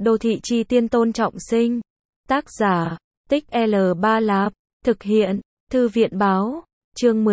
Đô thị chi tiên Tôn Trọng Sinh. Tác giả, Tích L3 Lạp. Thực hiện, Thư viện báo. Chương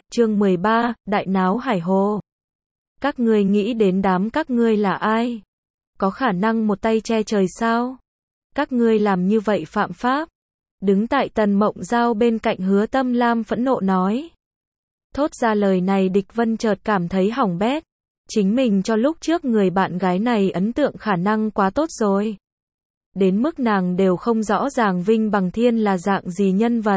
13, Đại náo Hải Hồ. Các ngươi nghĩ đến đám các ngươi là ai? Có khả năng một tay che trời sao? Các ngươi làm như vậy phạm pháp. Đứng tại Tần Mộng Giao bên cạnh Hứa Tâm Lam phẫn nộ nói. Thốt ra lời này Địch Vân chợt cảm thấy hỏng bét. Chính mình cho lúc trước người bạn gái này ấn tượng khả năng quá tốt rồi. Đến mức nàng đều không rõ ràng Vinh Bằng Thiên là dạng gì nhân vật.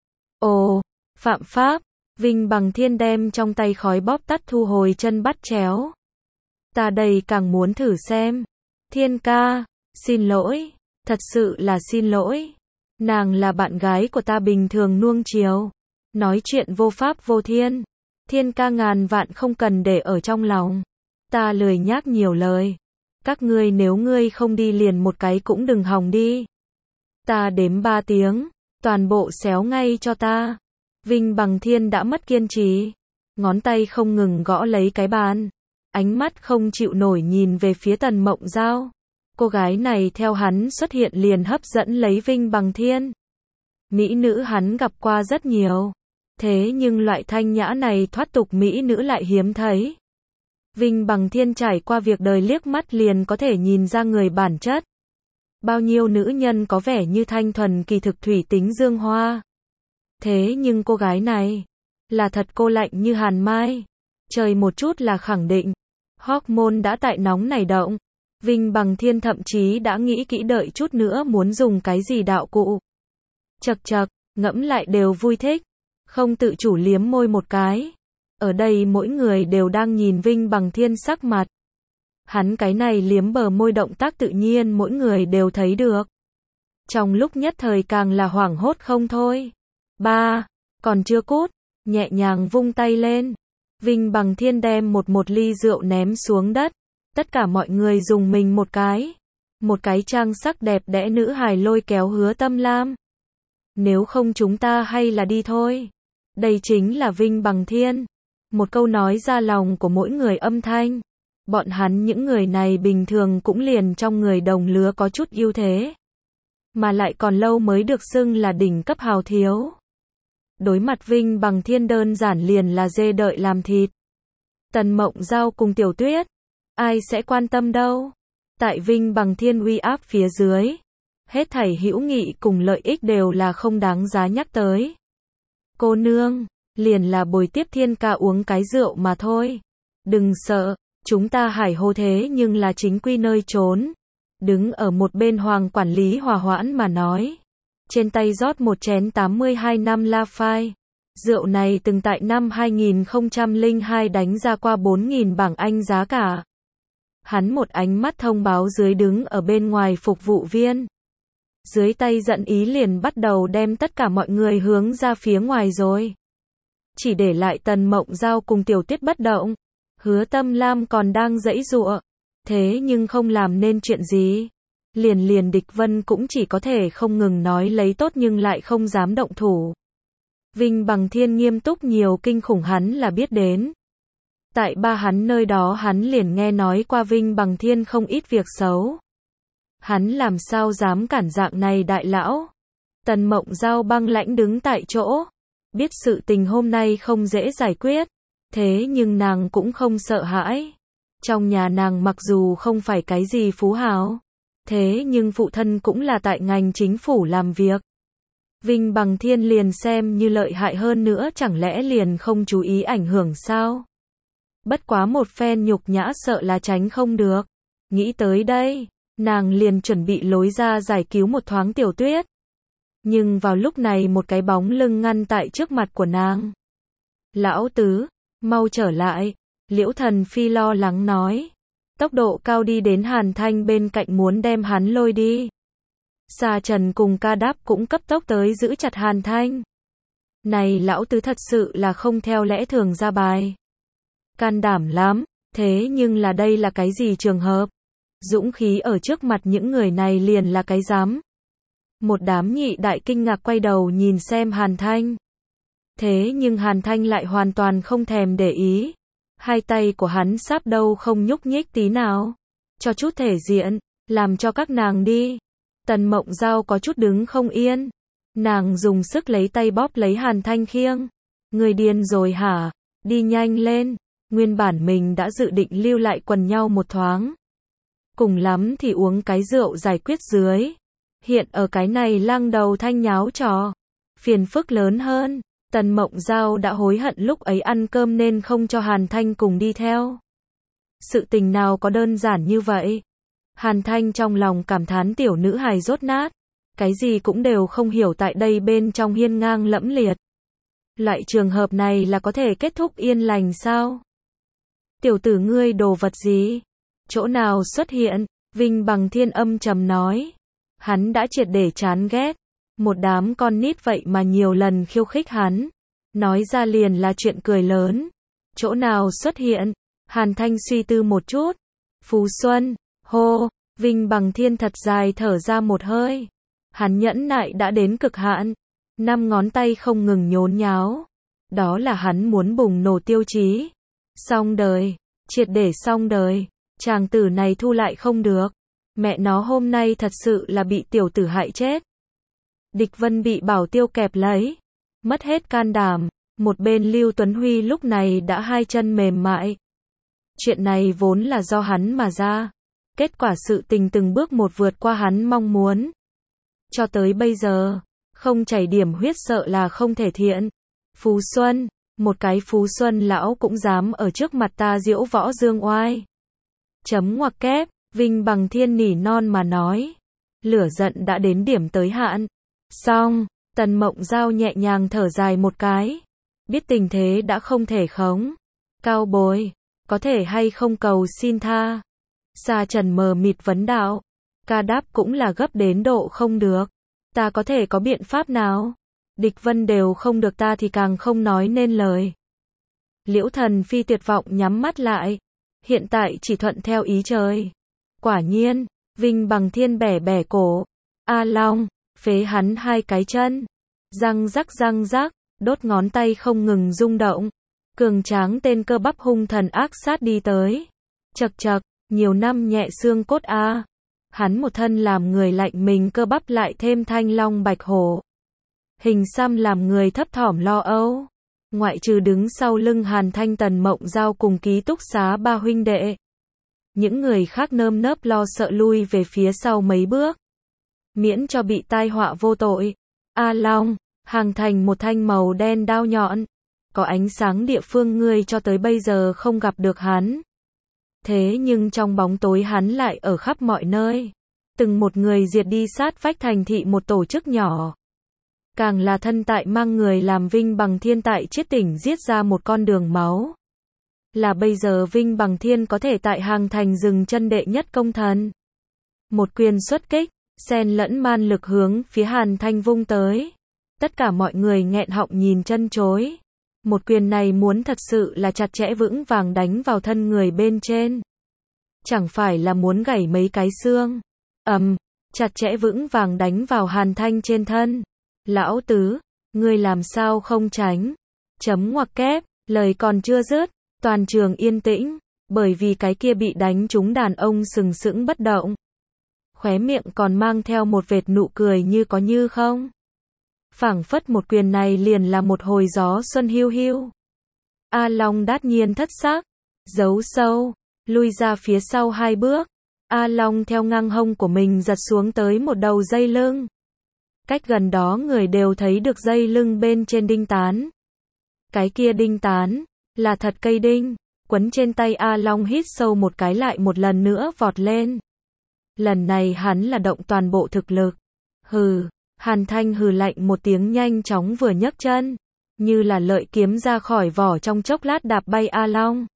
Ồ, phạm pháp. Vinh Bằng Thiên đem trong tay khói bóp tắt thu hồi chân bắt chéo. Ta đây càng muốn thử xem. Thiên ca, xin lỗi, thật sự là xin lỗi. Nàng là bạn gái của ta bình thường nuông chiều. Nói chuyện vô pháp vô thiên. Thiên ca ngàn vạn không cần để ở trong lòng. Ta lười nhác nhiều lời. Các ngươi nếu ngươi không đi liền một cái cũng đừng hòng đi. Ta đếm 3 tiếng, toàn bộ xéo ngay cho ta. Vinh Bằng Thiên đã mất kiên trì. Ngón tay không ngừng gõ lấy cái bàn. Ánh mắt không chịu nổi nhìn về phía Tần Mộng Giao. Cô gái này theo hắn xuất hiện liền hấp dẫn lấy Vinh Bằng Thiên. Mỹ nữ hắn gặp qua rất nhiều. Thế nhưng loại thanh nhã này thoát tục mỹ nữ lại hiếm thấy. Vinh Bằng Thiên trải qua việc đời liếc mắt liền có thể nhìn ra người bản chất. Bao nhiêu nữ nhân có vẻ như thanh thuần kỳ thực thủy tính dương hoa. Thế nhưng cô gái này là thật cô lạnh như hàn mai. Trời một chút là khẳng định. Hormone đã tại nóng nảy động. Vinh Bằng Thiên thậm chí đã nghĩ kỹ đợi chút nữa muốn dùng cái gì đạo cụ. Chậc chậc, ngẫm lại đều vui thích. Không tự chủ liếm môi một cái. Ở đây mỗi người đều đang nhìn Vinh Bằng Thiên sắc mặt. Hắn cái này liếm bờ môi động tác tự nhiên mỗi người đều thấy được. Trong lúc nhất thời càng là hoảng hốt không thôi. Ba, còn chưa cút, nhẹ nhàng vung tay lên. Vinh Bằng Thiên đem một ly rượu ném xuống đất. Tất cả mọi người dùng mình một cái. Một cái trang sắc đẹp đẽ nữ hài lôi kéo Hứa Tâm Lam. Nếu không chúng ta hay là đi thôi. Đây chính là Vinh Bằng Thiên. Một câu nói ra lòng của mỗi người âm thanh. Bọn hắn những người này bình thường cũng liền trong người đồng lứa có chút ưu thế. Mà lại còn lâu mới được xưng là đỉnh cấp hào thiếu. Đối mặt Vinh Bằng Thiên đơn giản liền là dê đợi làm thịt. Tần Mộng Giao cùng Tiểu Tuyết. Ai sẽ quan tâm đâu. Tại Vinh Bằng Thiên uy áp phía dưới. Hết thảy hữu nghị cùng lợi ích đều là không đáng giá nhắc tới. Cô nương, liền là bồi tiếp Thiên ca uống cái rượu mà thôi. Đừng sợ, chúng ta Hải Hồ thế nhưng là chính quy nơi trốn. Đứng ở một bên Hoàng quản lý hòa hoãn mà nói. Trên tay rót một chén 82 năm La Phai. Rượu này từng tại năm 2002 đánh ra qua 4.000 bảng Anh giá cả. Hắn một ánh mắt thông báo dưới đứng ở bên ngoài phục vụ viên. Dưới tay giận ý liền bắt đầu đem tất cả mọi người hướng ra phía ngoài rồi. Chỉ để lại Tần Mộng Giao cùng Tiểu Tuyết bất động. Hứa Tâm Lam còn đang giãy giụa. Thế nhưng không làm nên chuyện gì. Liền Địch Vân cũng chỉ có thể không ngừng nói lấy tốt nhưng lại không dám động thủ. Vinh Bằng Thiên nghiêm túc nhiều kinh khủng hắn là biết đến. Tại ba hắn nơi đó hắn liền nghe nói qua Vinh Bằng Thiên không ít việc xấu. Hắn làm sao dám cản dạng này đại lão. Tần Mộng Giao băng lãnh đứng tại chỗ. Biết sự tình hôm nay không dễ giải quyết. Thế nhưng nàng cũng không sợ hãi. Trong nhà nàng mặc dù không phải cái gì phú hào. Thế nhưng phụ thân cũng là tại ngành chính phủ làm việc. Vinh Bằng Thiên liền xem như lợi hại hơn nữa chẳng lẽ liền không chú ý ảnh hưởng sao? Bất quá một phen nhục nhã sợ là tránh không được. Nghĩ tới đây, nàng liền chuẩn bị lối ra giải cứu một thoáng Tiểu Tuyết. Nhưng vào lúc này một cái bóng lưng ngăn tại trước mặt của nàng. Lão tứ, mau trở lại. Liễu Thần Phi lo lắng nói. Tốc độ cao đi đến Hàn Thanh bên cạnh muốn đem hắn lôi đi. Sa Trần cùng Ca Đáp cũng cấp tốc tới giữ chặt Hàn Thanh. Này lão tứ thật sự là không theo lẽ thường ra bài. Can đảm lắm, thế nhưng là đây là cái gì trường hợp? Dũng khí ở trước mặt những người này liền là cái dám. Một đám nhị đại kinh ngạc quay đầu nhìn xem Hàn Thanh. Thế nhưng Hàn Thanh lại hoàn toàn không thèm để ý. Hai tay của hắn sáp đâu không nhúc nhích tí nào. Cho chút thể diện, Làm cho các nàng đi. Tần Mộng Giao có chút đứng không yên. Nàng dùng sức lấy tay bóp lấy Hàn Thanh khiêng. Người điên rồi hả? Đi nhanh lên. Nguyên bản mình đã dự định lưu lại quần nhau một thoáng. Cùng lắm thì uống cái rượu giải quyết dưới. Hiện ở cái này Lăng Đầu Thanh nháo trò. Phiền phức lớn hơn. Tần Mộng Giao đã hối hận lúc ấy ăn cơm nên không cho Hàn Thanh cùng đi theo. Sự tình nào có đơn giản như vậy? Hàn Thanh trong lòng cảm thán tiểu nữ hài dốt nát. Cái gì cũng đều không hiểu tại đây bên trong hiên ngang lẫm liệt. Loại trường hợp này là có thể kết thúc yên lành sao? Tiểu tử ngươi đồ vật gì? Chỗ nào xuất hiện? Vinh Bằng Thiên âm trầm nói. Hắn đã triệt để chán ghét. Một đám con nít vậy mà nhiều lần khiêu khích hắn. Nói ra liền là chuyện cười lớn. Chỗ nào xuất hiện? Hàn Thanh suy tư một chút. Phú Xuân, hô, Vinh Bằng Thiên thật dài thở ra một hơi. Hắn nhẫn nại đã đến cực hạn. 5 ngón tay không ngừng nhốn nháo. Đó là hắn muốn bùng nổ tiêu chí. Xong đời, triệt để xong đời. Chàng tử này thu lại không được. Mẹ nó hôm nay thật sự là bị tiểu tử hại chết. Địch Vân bị Bảo Tiêu kẹp lấy. Mất hết can đảm. Một bên Lưu Tuấn Huy lúc này đã hai chân mềm mại. Chuyện này vốn là do hắn mà ra. Kết quả sự tình từng bước một vượt qua hắn mong muốn. Cho tới bây giờ, không chảy điểm huyết sợ là không thể thiện. Phú Xuân, một cái Phú Xuân lão cũng dám ở trước mặt ta diễu võ dương oai. Chấm ngoặc kép, Vinh Bằng Thiên nỉ non mà nói. Lửa giận đã đến điểm tới hạn. Xong, Tần Mộng Giao nhẹ nhàng thở dài một cái. Biết tình thế đã không thể khống. Cao bối, có thể hay không cầu xin tha? Sa Trần mờ mịt vấn đạo. Ca đáp cũng là gấp đến độ không được. Ta có thể có biện pháp nào? Địch Vân đều không được ta thì càng không nói nên lời. Liễu Thần Phi tuyệt vọng nhắm mắt lại. Hiện tại chỉ thuận theo ý trời. Quả nhiên, Vinh Bằng Thiên bẻ bẻ cổ. A Long, phế hắn 2 cái chân. Răng rắc, đốt ngón tay không ngừng rung động. Cường tráng tên cơ bắp hung thần ác sát đi tới. Chậc chậc, nhiều năm nhẹ xương cốt a. Hắn một thân làm người lạnh mình cơ bắp lại thêm thanh long bạch hổ. Hình xăm làm người thấp thỏm lo âu. Ngoại trừ đứng sau lưng Hàn Thanh Tần Mộng Giao cùng ký túc xá 3 huynh đệ. Những người khác nơm nớp lo sợ lui về phía sau mấy bước. Miễn cho bị tai họa vô tội. A Long, hàng thành một thanh màu đen đao nhọn. Có ánh sáng địa phương ngươi cho tới bây giờ không gặp được hắn. Thế nhưng trong bóng tối hắn lại ở khắp mọi nơi. Từng một người diệt đi sát vách thành thị một tổ chức nhỏ. Càng là thân tại mang người làm Vinh Bằng Thiên tại Chiết Tỉnh giết ra một con đường máu. Là bây giờ Vinh Bằng Thiên có thể tại hàng thành dừng chân đệ nhất công thần. Một quyền xuất kích, xen lẫn man lực hướng phía Hàn Thanh vung tới. Tất cả mọi người nghẹn họng nhìn chân chối. Một quyền này muốn thật sự là chặt chẽ vững vàng đánh vào thân người bên trên. Chẳng phải là muốn gãy mấy cái xương. Chặt chẽ vững vàng đánh vào Hàn Thanh trên thân. Lão tứ, ngươi làm sao không tránh? Chấm ngoặc kép, lời còn chưa dứt, toàn trường yên tĩnh, bởi vì cái kia bị đánh trúng đàn ông sừng sững bất động. Khóe miệng còn mang theo một vệt nụ cười như có như không. Phảng phất một quyền này liền là một hồi gió xuân hiu hiu. A Long đát nhiên thất sắc, giấu sâu, lui ra phía sau 2 bước. A Long theo ngang hông của mình giật xuống tới một đầu dây lưng. Cách gần đó người đều thấy được dây lưng bên trên đinh tán. Cái kia đinh tán, là thật cây đinh, quấn trên tay A Long hít sâu một cái lại một lần nữa vọt lên. Lần này hắn là động toàn bộ thực lực. Hừ, Hàn Thanh hừ lạnh một tiếng nhanh chóng vừa nhấc chân. Như là lợi kiếm ra khỏi vỏ trong chốc lát đạp bay A Long.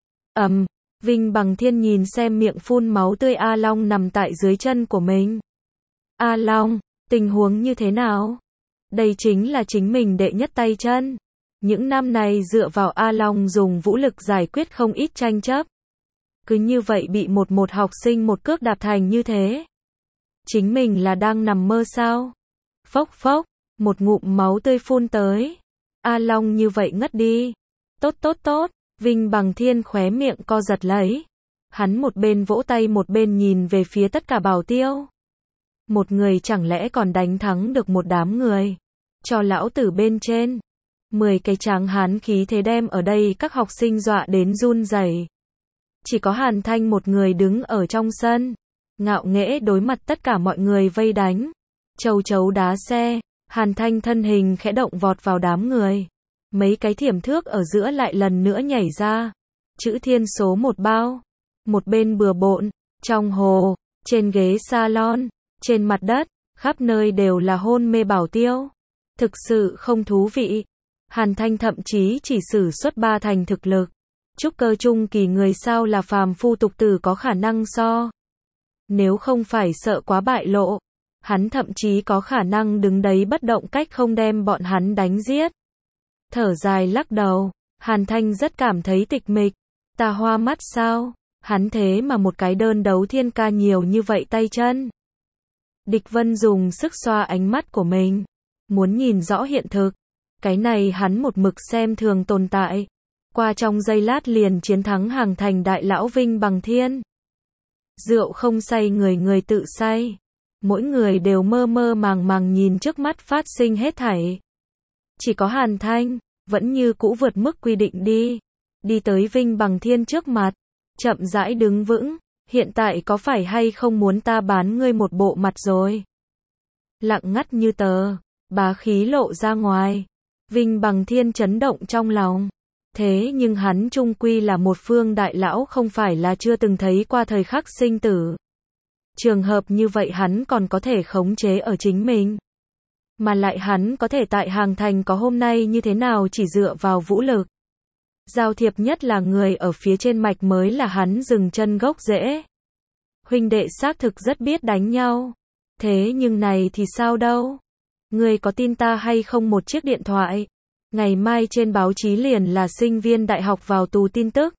Vinh Bằng Thiên nhìn xem miệng phun máu tươi A Long nằm tại dưới chân của mình. A Long, tình huống như thế nào? Đây chính là chính mình đệ nhất tay chân. Những năm này dựa vào A Long dùng vũ lực giải quyết không ít tranh chấp. Cứ như vậy bị một học sinh một cước đạp thành như thế. Chính mình là đang nằm mơ sao? Phốc phốc, một ngụm máu tươi phun tới. A Long như vậy ngất đi. Tốt, Vinh Bằng Thiên khóe miệng co giật lấy. Hắn một bên vỗ tay một bên nhìn về phía tất cả bảo tiêu. Một người chẳng lẽ còn đánh thắng được một đám người. Cho lão tử bên trên. 10 cái tráng hán khí thế đem ở đây các học sinh dọa đến run rẩy. Chỉ có Hàn Thanh một người đứng ở trong sân. Ngạo nghễ đối mặt tất cả mọi người vây đánh. Châu chấu đá xe. Hàn Thanh thân hình khẽ động vọt vào đám người. Mấy cái thiểm thước ở giữa lại lần nữa nhảy ra. Chữ thiên số một bao. Một bên bừa bộn. Trong hồ. Trên ghế salon. Trên mặt đất. Khắp nơi đều là hôn mê bảo tiêu. Thực sự không thú vị. Hàn Thanh thậm chí chỉ sử xuất 3 thành thực lực. Trúc cơ trung kỳ người sao là phàm phu tục tử có khả năng so. Nếu không phải sợ quá bại lộ, hắn thậm chí có khả năng đứng đấy bất động cách không đem bọn hắn đánh giết. Thở dài lắc đầu, Hàn Thanh rất cảm thấy tịch mịch. Ta hoa mắt sao? Hắn thế mà một cái đơn đấu thiên ca nhiều như vậy tay chân. Địch Vân dùng sức xoa ánh mắt của mình, muốn nhìn rõ hiện thực. Cái này hắn một mực xem thường tồn tại. Qua trong giây lát liền chiến thắng hàng thành đại lão Vinh Bằng Thiên. Rượu không say người người tự say. Mỗi người đều mơ mơ màng màng nhìn trước mắt phát sinh hết thảy. Chỉ có Hàn Thanh, vẫn như cũ vượt mức quy định đi. Đi tới Vinh Bằng Thiên trước mặt. Chậm rãi đứng vững. Hiện tại có phải hay không muốn ta bán ngươi một bộ mặt rồi? Lặng ngắt như tờ. Bá khí lộ ra ngoài. Vinh Bằng Thiên chấn động trong lòng. Thế nhưng hắn chung quy là một phương đại lão không phải là chưa từng thấy qua thời khắc sinh tử. Trường hợp như vậy hắn còn có thể khống chế ở chính mình. Mà lại hắn có thể tại Hàng Thành có hôm nay như thế nào chỉ dựa vào vũ lực. Giao thiệp nhất là người ở phía trên mạch mới là hắn dừng chân gốc rễ. Huynh đệ xác thực rất biết đánh nhau. Thế nhưng này thì sao đâu? Ngươi có tin ta hay không một chiếc điện thoại? Ngày mai trên báo chí liền là sinh viên đại học vào tù tin tức.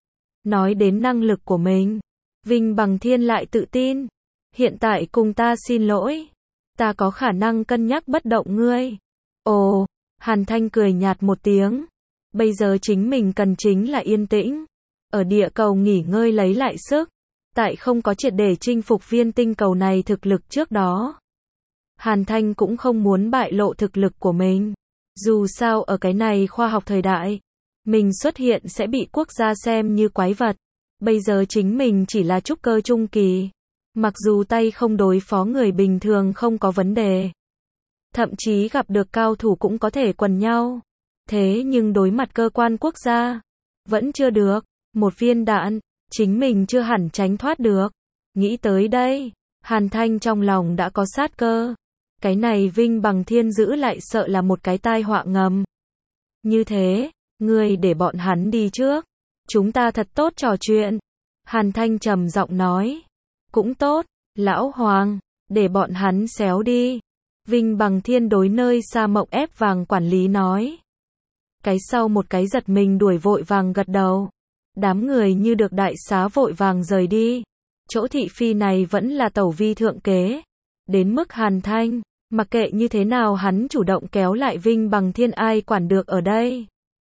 Nói đến năng lực của mình, Vinh Bằng Thiên lại tự tin. Hiện tại cùng ta xin lỗi. Ta có khả năng cân nhắc bất động ngươi. Ồ, Hàn Thanh cười nhạt một tiếng. Bây giờ chính mình cần chính là yên tĩnh. Ở địa cầu nghỉ ngơi lấy lại sức. Tại không có triệt để chinh phục viên tinh cầu này thực lực trước đó. Hàn Thanh cũng không muốn bại lộ thực lực của mình. Dù sao ở cái này khoa học thời đại, mình xuất hiện sẽ bị quốc gia xem như quái vật. Bây giờ chính mình chỉ là trúc cơ trung kỳ. Mặc dù tay không đối phó người bình thường không có vấn đề. Thậm chí gặp được cao thủ cũng có thể quần nhau. Thế nhưng đối mặt cơ quan quốc gia, vẫn chưa được. Một viên đạn, chính mình chưa hẳn tránh thoát được. Nghĩ tới đây, Hàn Thanh trong lòng đã có sát cơ. Cái này Vinh Bằng Thiên giữ lại sợ là một cái tai họa ngầm. Như thế, ngươi để bọn hắn đi trước. Chúng ta thật tốt trò chuyện. Hàn Thanh trầm giọng nói. Cũng tốt, lão Hoàng, để bọn hắn xéo đi. Vinh Bằng Thiên đối nơi xa Mộng ép vàng quản lý nói. Cái sau một cái giật mình đuổi vội vàng gật đầu. Đám người như được đại xá vội vàng rời đi. Chỗ thị phi này vẫn là tẩu vi thượng kế. Đến mức Hàn Thanh, mặc kệ như thế nào hắn chủ động kéo lại Vinh Bằng Thiên ai quản được ở đây.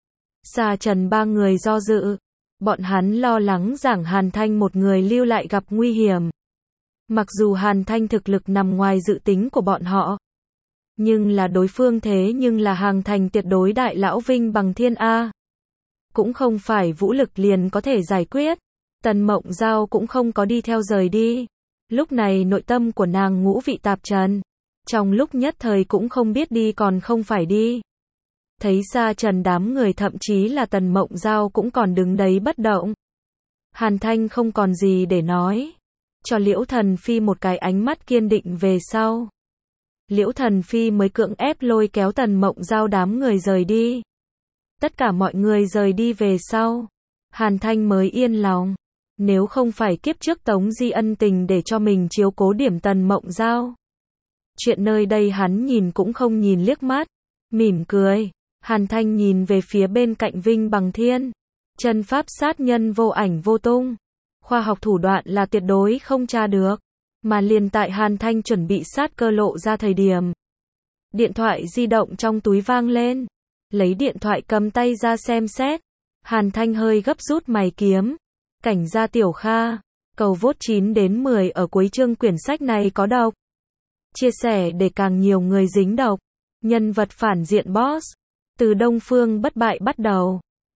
Sa Trần ba người do dự. Bọn hắn lo lắng rằng Hàn Thanh một người lưu lại gặp nguy hiểm. Mặc dù Hàn Thanh thực lực nằm ngoài dự tính của bọn họ. Nhưng là đối phương thế nhưng là Hàng Thành tuyệt đối đại lão Vinh Bằng Thiên A. Cũng không phải vũ lực liền có thể giải quyết. Tần Mộng Giao cũng không có đi theo rời đi. Lúc này nội tâm của nàng ngũ vị tạp trần. Trong lúc nhất thời cũng không biết đi còn không phải đi. Thấy Sa Trần đám người thậm chí là Tần Mộng Giao cũng còn đứng đấy bất động. Hàn Thanh không còn gì để nói. Cho Liễu Thần Phi một cái ánh mắt kiên định về sau. Liễu Thần Phi mới cưỡng ép lôi kéo Tần Mộng Giao đám người rời đi. Tất cả mọi người rời đi về sau. Hàn Thanh mới yên lòng. Nếu không phải kiếp trước Tống Di ân tình để cho mình chiếu cố điểm Tần Mộng Giao. Chuyện nơi đây hắn nhìn cũng không nhìn liếc mắt. Mỉm cười. Hàn Thanh nhìn về phía bên cạnh Vinh Bằng Thiên. Chân pháp sát nhân vô ảnh vô tung. Khoa học thủ đoạn là tuyệt đối không tra được. Mà liền tại Hàn Thanh chuẩn bị sát cơ lộ ra thời điểm. Điện thoại di động trong túi vang lên. Lấy điện thoại cầm tay ra xem xét. Hàn Thanh hơi gấp rút mày kiếm. Cảnh gia Tiểu Kha. Cầu vote 9 đến 10 ở cuối chương quyển sách này có độc. Chia sẻ để càng nhiều người dính độc. Nhân vật phản diện boss. Từ Đông Phương bất bại bắt đầu.